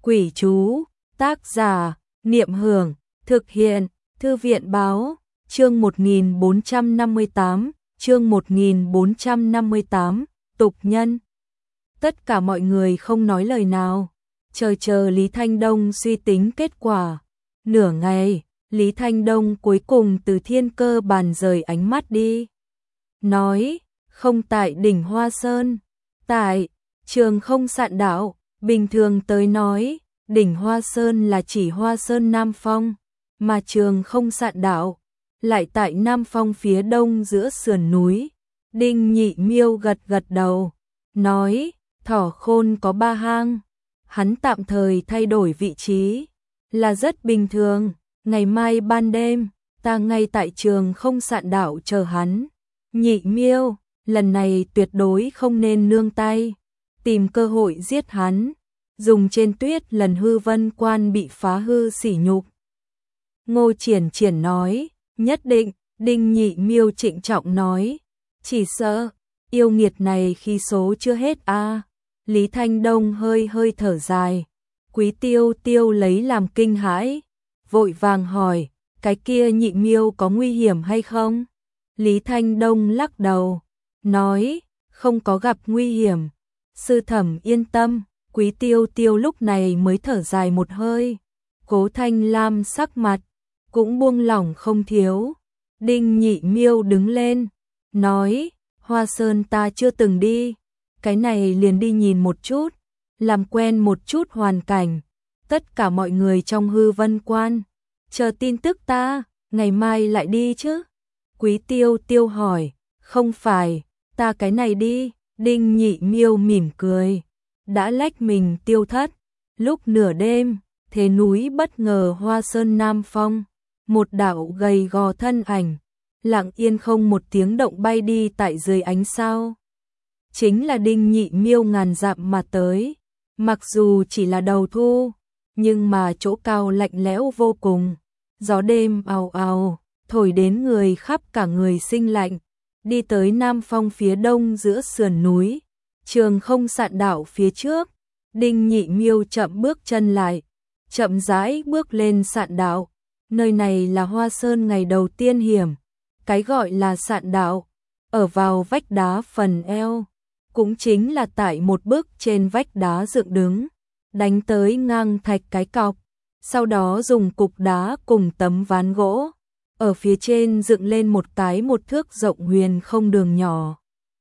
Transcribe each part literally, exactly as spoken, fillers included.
Quỷ chú, tác giả, Niệm Hưởng, thực hiện, Thư viện Báo, chương một nghìn bốn trăm năm mươi tám, chương một nghìn bốn trăm năm mươi tám, tục nhân. Tất cả mọi người không nói lời nào, chờ chờ Lý Thanh Đông suy tính kết quả. Nửa ngày, Lý Thanh Đông cuối cùng từ thiên cơ bàn rời ánh mắt đi. Nói, không tại đỉnh Hoa Sơn, tại Trường Không Sạn Đạo. Bình thường tới nói, đỉnh Hoa Sơn là chỉ Hoa Sơn Nam Phong, mà Trường Không Sạn Đạo lại tại Nam Phong phía đông giữa sườn núi. Đinh Nhị Miêu gật gật đầu, nói, Thỏ Khôn có ba hang, hắn tạm thời thay đổi vị trí, là rất bình thường, ngày mai ban đêm, ta ngay tại Trường Không Sạn Đạo chờ hắn. Nhị Miêu, lần này tuyệt đối không nên nương tay, tìm cơ hội giết hắn, dùng trên tuyết lần hư vân quan bị phá hư sỉ nhục. Ngô Triển Triển nói, nhất định. Đinh Nhị Miêu trịnh trọng nói, chỉ sợ yêu nghiệt này khi số chưa hết a. À. Lý Thanh Đông hơi hơi thở dài, Quý Tiêu Tiêu lấy làm kinh hãi, vội vàng hỏi, cái kia Nhị Miêu có nguy hiểm hay không? Lý Thanh Đông lắc đầu, nói, không có gặp nguy hiểm, sư thẩm yên tâm. Quý Tiêu Tiêu lúc này mới thở dài một hơi, Cố Thanh Lam sắc mặt cũng buông lỏng không thiếu. Đinh Nhị Miêu đứng lên, nói, Hoa Sơn ta chưa từng đi, cái này liền đi nhìn một chút, làm quen một chút hoàn cảnh. Tất cả mọi người trong hư vân quan, chờ tin tức ta, ngày mai lại đi chứ? Quý Tiêu Tiêu hỏi, không phải, ta cái này đi. Đinh Nhị Miêu mỉm cười, đã lách mình tiêu thất. Lúc nửa đêm, thế núi bất ngờ Hoa Sơn Nam Phong, một đạo gầy gò thân ảnh, lặng yên không một tiếng động bay đi tại dưới ánh sao. Chính là Đinh Nhị Miêu ngàn dặm mà tới, mặc dù chỉ là đầu thu, nhưng mà chỗ cao lạnh lẽo vô cùng, gió đêm ào ào, thổi đến người khắp cả người sinh lạnh. Đi tới Nam Phong phía đông giữa sườn núi, Trường Không Sạn Đạo phía trước, Đinh Nhị Miêu chậm bước chân lại, chậm rãi bước lên Sạn Đạo. Nơi này là Hoa Sơn ngày đầu tiên hiểm, cái gọi là Sạn Đạo, ở vào vách đá phần eo, cũng chính là tại một bước trên vách đá dựng đứng, đánh tới ngang thạch cái cọc, sau đó dùng cục đá cùng tấm ván gỗ, ở phía trên dựng lên một cái một thước rộng huyền không đường nhỏ.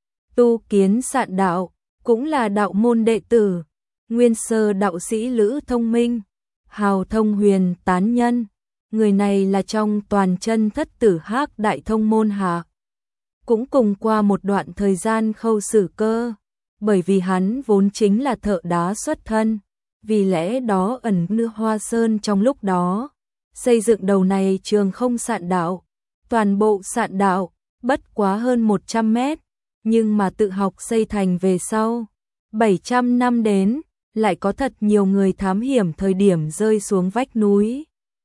Tu Kiến Sạn Đạo, cũng là đạo môn đệ tử, nguyên sơ đạo sĩ Lữ Thông Minh, hào thông huyền tán nhân. Người này là trong toàn chân thất tử Hắc Đại Thông môn hạ, cũng cùng qua một đoạn thời gian Khâu Sử Cơ, bởi vì hắn vốn chính là thợ đá xuất thân, vì lẽ đó ẩn nưa Hoa Sơn trong lúc đó, xây dựng đầu này Trường Không Sạn Đạo. Toàn bộ Sạn Đạo, bất quá hơn một trăm mét, nhưng mà tự học xây thành về sau, bảy trăm năm đến, lại có thật nhiều người thám hiểm thời điểm rơi xuống vách núi.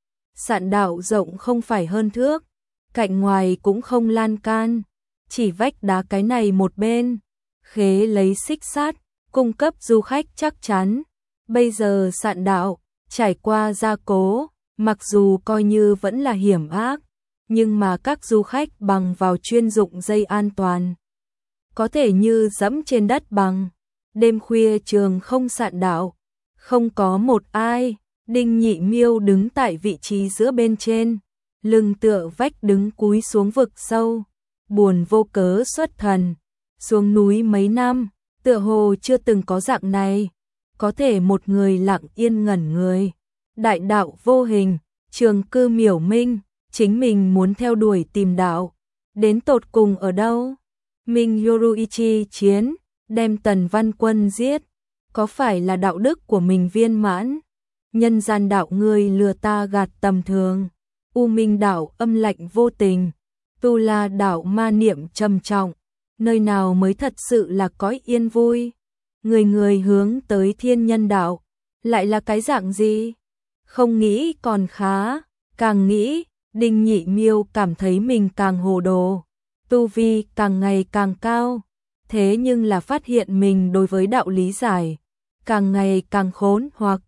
Sạn Đạo rộng không phải hơn thước, cạnh ngoài cũng không lan can, chỉ vách đá cái này một bên, khế lấy xích sắt, cung cấp du khách chắc chắn. Bây giờ Sạn Đạo, trải qua gia cố, mặc dù coi như vẫn là hiểm ác, nhưng mà các du khách bằng vào chuyên dụng dây an toàn, có thể như dẫm trên đất bằng. Đêm khuya Trường Không Sạn Đạo, không có một ai. Đinh Nhị Miêu đứng tại vị trí giữa bên trên, lưng tựa vách đứng cúi xuống vực sâu, buồn vô cớ xuất thần. Xuống núi mấy năm, tựa hồ chưa từng có dạng này, có thể một người lặng yên ngẩn người. Đại đạo vô hình, trường cư miểu minh, chính mình muốn theo đuổi tìm đạo, đến tột cùng ở đâu? Minh Yoruichi chiến, đem Tần Văn Quân giết, có phải là đạo đức của mình viên mãn? Nhân gian đạo ngươi lừa ta gạt tầm thường, U Minh đạo âm lạnh vô tình, Tu La đạo ma niệm trầm trọng, nơi nào mới thật sự là cõi yên vui? Người người hướng tới thiên nhân đạo, lại là cái dạng gì? Không nghĩ còn khá, càng nghĩ, Đinh Nhị Miêu cảm thấy mình càng hồ đồ, tu vi càng ngày càng cao, thế nhưng là phát hiện mình đối với đạo lý giải càng ngày càng khốn hoặc.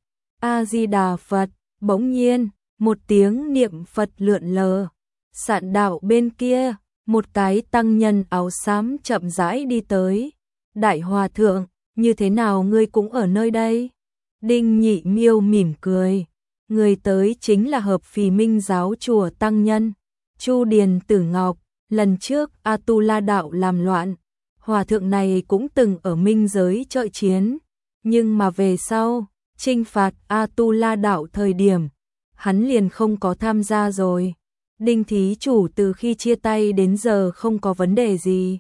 A-di-đà Phật, bỗng nhiên, một tiếng niệm Phật lượn lờ. Sạn đạo bên kia, một cái tăng nhân áo xám chậm rãi đi tới. Đại hòa thượng, như thế nào ngươi cũng ở nơi đây? Đinh Nhị Miêu mỉm cười. Người tới chính là Hợp Phì Minh giáo chùa tăng nhân Chu Điền Tử Ngọc. Lần trước A-tu-la đạo làm loạn, hòa thượng này cũng từng ở minh giới trợ chiến, nhưng mà về sau trinh phạt A-tu-la đạo thời điểm, hắn liền không có tham gia rồi. Đinh thí chủ từ khi chia tay đến giờ không có vấn đề gì.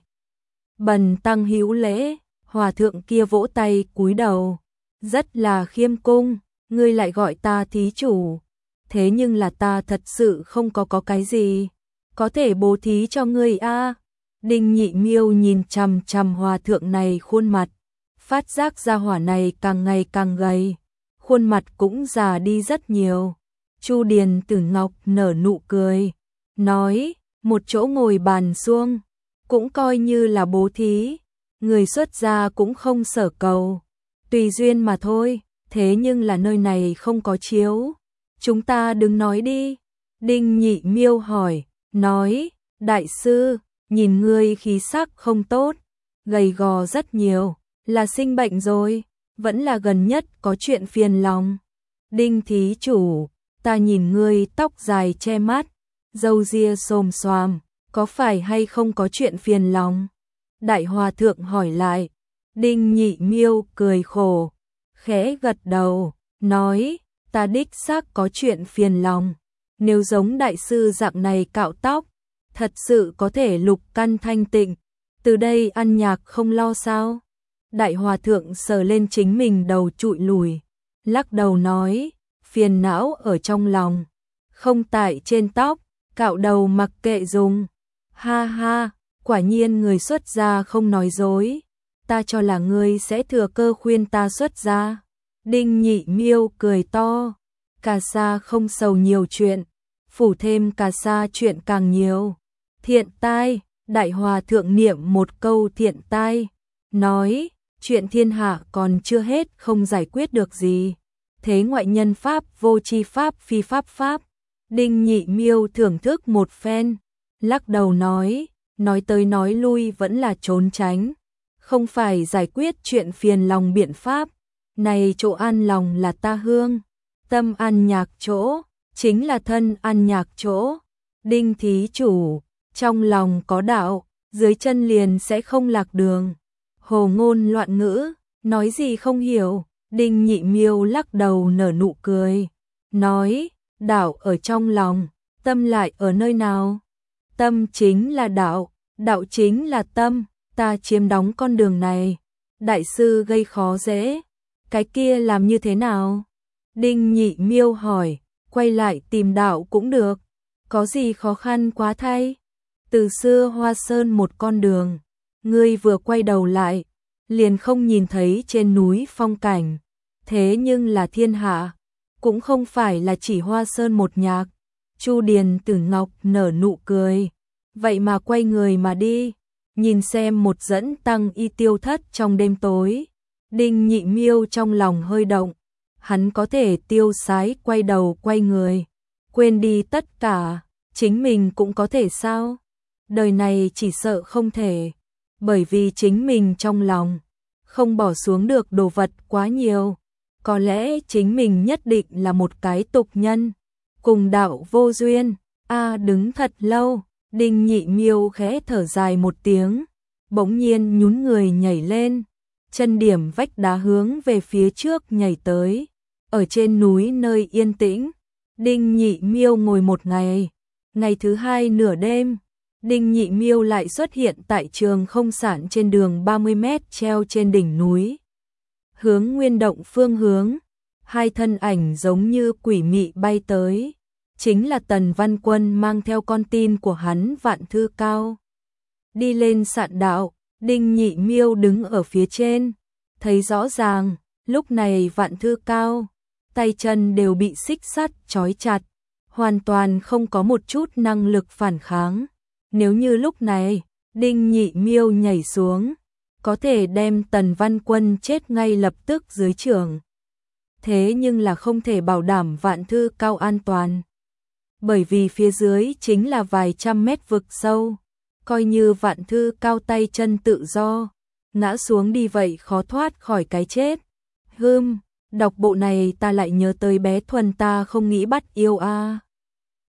Bần tăng hữu lễ. Hòa thượng kia vỗ tay cúi đầu, rất là khiêm cung. Ngươi lại gọi ta thí chủ, thế nhưng là ta thật sự không có có cái gì có thể bố thí cho ngươi a. Đinh Nhị Miêu nhìn chằm chằm hòa thượng này khuôn mặt, phát giác ra hỏa này càng ngày càng gầy, khuôn mặt cũng già đi rất nhiều. Chu Điền Tử Ngọc nở nụ cười, nói, một chỗ ngồi bàn xuông, cũng coi như là bố thí, người xuất gia cũng không sở cầu, tùy duyên mà thôi, thế nhưng là nơi này không có chiếu, chúng ta đừng nói đi. Đinh Nhị Miêu hỏi, nói, đại sư, nhìn ngươi khí sắc không tốt, gầy gò rất nhiều, là sinh bệnh rồi, vẫn là gần nhất có chuyện phiền lòng. Đinh thí chủ, ta nhìn ngươi tóc dài che mắt, râu ria xồm xoàm, có phải hay không có chuyện phiền lòng? Đại hòa thượng hỏi lại. Đinh Nhị Miêu cười khổ, khẽ gật đầu, nói, ta đích xác có chuyện phiền lòng. Nếu giống đại sư dạng này cạo tóc, thật sự có thể lục căn thanh tịnh, từ đây ăn nhạc không lo sao? Đại hòa thượng sờ lên chính mình đầu trụi lùi, lắc đầu nói, phiền não ở trong lòng, không tại trên tóc, cạo đầu mặc kệ dùng. Ha ha, quả nhiên người xuất gia không nói dối, ta cho là ngươi sẽ thừa cơ khuyên ta xuất gia. Đinh Nhị Miêu cười to, cà sa không sầu nhiều chuyện, phủ thêm cà sa chuyện càng nhiều. Thiện tai, đại hòa thượng niệm một câu thiện tai, nói, chuyện thiên hạ còn chưa hết không giải quyết được gì, thế ngoại nhân pháp vô tri pháp phi pháp pháp. Đinh Nhị Miêu thưởng thức một phen, lắc đầu nói, nói tới nói lui vẫn là trốn tránh, không phải giải quyết chuyện phiền lòng biện pháp, này chỗ an lòng là ta hương, tâm an nhạc chỗ, chính là thân an nhạc chỗ. Đinh thí chủ, trong lòng có đạo, dưới chân liền sẽ không lạc đường. Hồ ngôn loạn ngữ, nói gì không hiểu. Đinh Nhị Miêu lắc đầu nở nụ cười, nói, đạo ở trong lòng, tâm lại ở nơi nào? Tâm chính là đạo, đạo chính là tâm, ta chiếm đóng con đường này. Đại sư gây khó dễ, cái kia làm như thế nào? Đinh Nhị Miêu hỏi, quay lại tìm đạo cũng được, có gì khó khăn quá thay? Từ xưa Hoa Sơn một con đường, ngươi vừa quay đầu lại, liền không nhìn thấy trên núi phong cảnh, thế nhưng là thiên hạ, cũng không phải là chỉ Hoa Sơn một nhạc. Chu Điền Tử Ngọc nở nụ cười, vậy mà quay người mà đi, nhìn xem một dẫn tăng y tiêu thất trong đêm tối. Đinh Nhị Miêu trong lòng hơi động, hắn có thể tiêu sái quay đầu quay người, quên đi tất cả, chính mình cũng có thể sao? Đời này chỉ sợ không thể, bởi vì chính mình trong lòng không bỏ xuống được đồ vật quá nhiều, có lẽ chính mình nhất định là một cái tục nhân, cùng đạo vô duyên. A đứng thật lâu, Đinh Nhị Miêu khẽ thở dài một tiếng, bỗng nhiên nhún người nhảy lên, chân điểm vách đá hướng về phía trước nhảy tới. Ở trên núi nơi yên tĩnh, Đinh Nhị Miêu ngồi một ngày. Ngày thứ hai nửa đêm, Đinh Nhị Miêu lại xuất hiện tại trường không sản trên đường ba mươi mét treo trên đỉnh núi. Hướng Nguyên Động phương hướng, hai thân ảnh giống như quỷ mị bay tới. Chính là Tần Văn Quân mang theo con tin của hắn Vạn Thư Cao. Đi lên sạn đạo, Đinh Nhị Miêu đứng ở phía trên, thấy rõ ràng, lúc này Vạn Thư Cao, tay chân đều bị xích sắt trói chặt, hoàn toàn không có một chút năng lực phản kháng. Nếu như lúc này, Đinh Nhị Miêu nhảy xuống, có thể đem Tần Văn Quân chết ngay lập tức dưới trường. thế nhưng là không thể bảo đảm Vạn Thư Cao an toàn. Bởi vì phía dưới chính là vài trăm mét vực sâu, coi như Vạn Thư Cao tay chân tự do, ngã xuống đi vậy khó thoát khỏi cái chết. Hừm, đọc bộ này ta lại nhớ tới bé Thuần ta không nghĩ bắt yêu a.